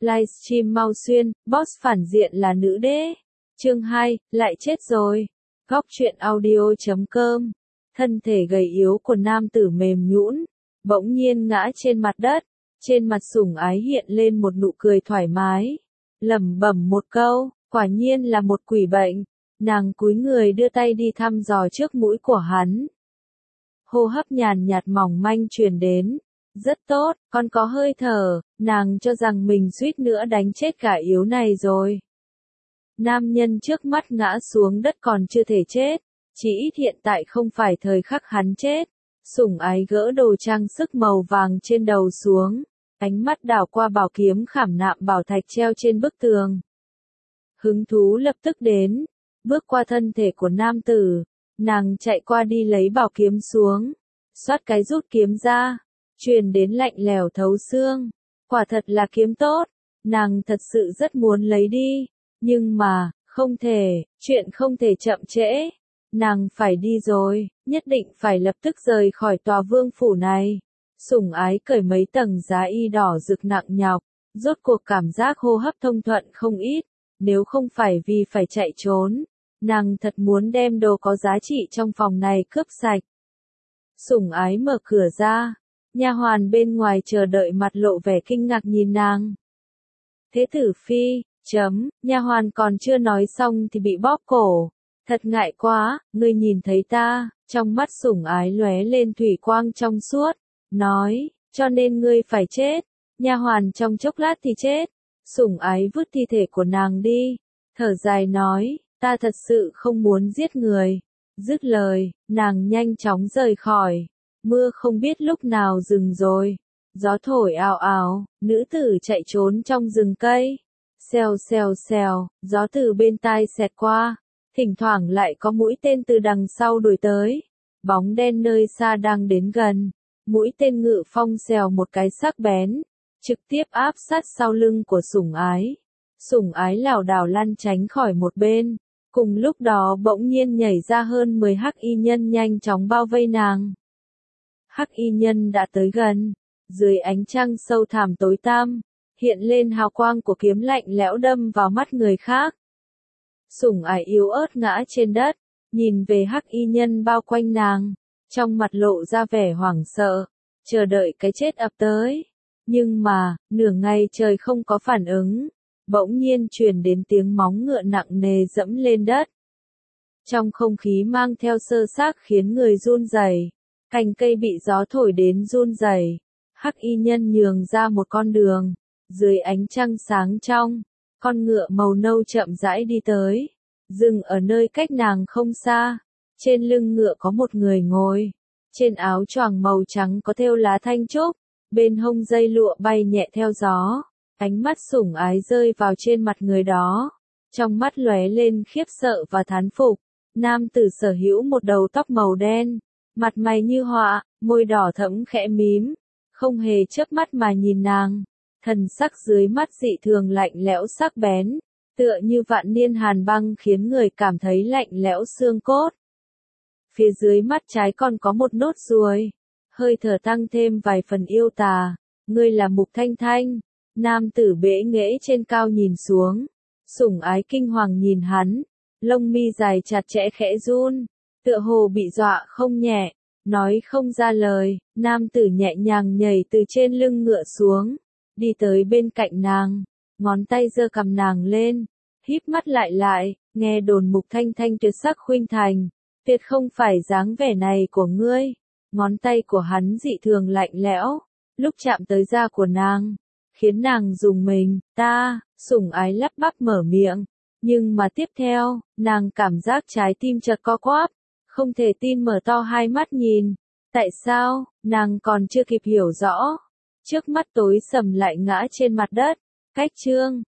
livestream mau xuyên, boss phản diện là nữ đế. Chương 2, lại chết rồi. Góc truyện audio.com. Thân thể gầy yếu của nam tử mềm nhũn, bỗng nhiên ngã trên mặt đất. Trên mặt Sủng Ái hiện lên một nụ cười thoải mái, lẩm bẩm một câu, quả nhiên là một quỷ bệnh. Nàng cúi người đưa tay đi thăm dò trước mũi của hắn. Hô hấp nhàn nhạt mỏng manh truyền đến. Rất tốt, còn có hơi thở, nàng cho rằng mình suýt nữa đánh chết gã yếu này rồi. Nam nhân trước mắt ngã xuống đất còn chưa thể chết, chỉ ít hiện tại không phải thời khắc hắn chết. Sủng Ái gỡ đồ trang sức màu vàng trên đầu xuống, ánh mắt đảo qua bảo kiếm khảm nạm bảo thạch treo trên bức tường. Hứng thú lập tức đến, bước qua thân thể của nam tử, nàng chạy qua đi lấy bảo kiếm xuống, xoát cái rút kiếm ra, truyền đến lạnh lẽo thấu xương. Quả thật là kiếm tốt, nàng thật sự rất muốn lấy đi, nhưng mà, không thể, chuyện không thể chậm trễ. Nàng phải đi rồi, nhất định phải lập tức rời khỏi tòa vương phủ này. Sủng Ái cởi mấy tầng giá y đỏ rực nặng nhọc, rốt cuộc cảm giác hô hấp thông thuận không ít, nếu không phải vì phải chạy trốn, nàng thật muốn đem đồ có giá trị trong phòng này cướp sạch. Sủng Ái mở cửa ra, nha hoàn bên ngoài chờ đợi mặt lộ vẻ kinh ngạc nhìn nàng. Thế tử phi, nha hoàn còn chưa nói xong thì bị bóp cổ. Thật ngại quá, ngươi nhìn thấy ta, trong mắt Sủng Ái lóe lên thủy quang trong suốt, nói, cho nên ngươi phải chết. Nha hoàn trong chốc lát thì chết. Sủng Ái vứt thi thể của nàng đi, thở dài nói, ta thật sự không muốn giết người. Dứt lời, nàng nhanh chóng rời khỏi. Mưa không biết lúc nào dừng rồi. Gió thổi ào ào, nữ tử chạy trốn trong rừng cây. Xèo xèo xèo, gió từ bên tai xẹt qua. Thỉnh thoảng lại có mũi tên từ đằng sau đuổi tới. Bóng đen nơi xa đang đến gần. Mũi tên ngự phong xèo một cái sắc bén, trực tiếp áp sát sau lưng của Sủng Ái. Sủng Ái lảo đảo lăn tránh khỏi một bên. Cùng lúc đó bỗng nhiên nhảy ra hơn 10 hắc y nhân nhanh chóng bao vây nàng. Hắc y nhân đã tới gần, dưới ánh trăng sâu thẳm tối tăm, hiện lên hào quang của kiếm lạnh lẽo đâm vào mắt người khác. Sủng Ái yếu ớt ngã trên đất, nhìn về hắc y nhân bao quanh nàng, trong mặt lộ ra vẻ hoảng sợ, chờ đợi cái chết ập tới. Nhưng mà, nửa ngày trời không có phản ứng, bỗng nhiên truyền đến tiếng móng ngựa nặng nề dẫm lên đất. Trong không khí mang theo xơ xác khiến người run rẩy, cành cây bị gió thổi đến run rẩy. Hắc y nhân nhường ra một con đường, dưới ánh trăng sáng trong, con ngựa màu nâu chậm rãi đi tới, dừng ở nơi cách nàng không xa. Trên lưng ngựa có một người ngồi, trên áo choàng màu trắng có thêu lá thanh trúc, bên hông dây lụa bay nhẹ theo gió. Ánh mắt Sủng Ái rơi vào trên mặt người đó, trong mắt lóe lên khiếp sợ và thán phục. Nam tử sở hữu một đầu tóc màu đen, mặt mày như họa, môi đỏ thẫm khẽ mím, không hề chớp mắt mà nhìn nàng. Thần sắc dưới mắt dị thường lạnh lẽo sắc bén, tựa như vạn niên hàn băng khiến người cảm thấy lạnh lẽo xương cốt. Phía dưới mắt trái còn có một nốt ruồi, hơi thở tăng thêm vài phần yêu tà. Ngươi là Mục Thanh Thanh. Nam tử bẽ nghễ trên cao nhìn xuống. Sủng Ái kinh hoàng nhìn hắn, lông mi dài chặt chẽ khẽ run, tựa hồ bị dọa không nhẹ, nói không ra lời. Nam tử nhẹ nhàng nhảy từ trên lưng ngựa xuống, đi tới bên cạnh nàng, ngón tay giơ cầm nàng lên, híp mắt lại, nghe đồn Mục Thanh Thanh tuyệt sắc khuynh thành, tuyệt không phải dáng vẻ này của ngươi. Ngón tay của hắn dị thường lạnh lẽo, lúc chạm tới da của nàng, khiến nàng rùng mình. Sủng Ái lắp bắp mở miệng, nhưng mà tiếp theo, nàng cảm giác trái tim chợt co quắp, không thể tin mở to hai mắt nhìn. Tại sao, nàng còn chưa kịp hiểu rõ, trước mắt tối sầm lại ngã trên mặt đất. Cách chương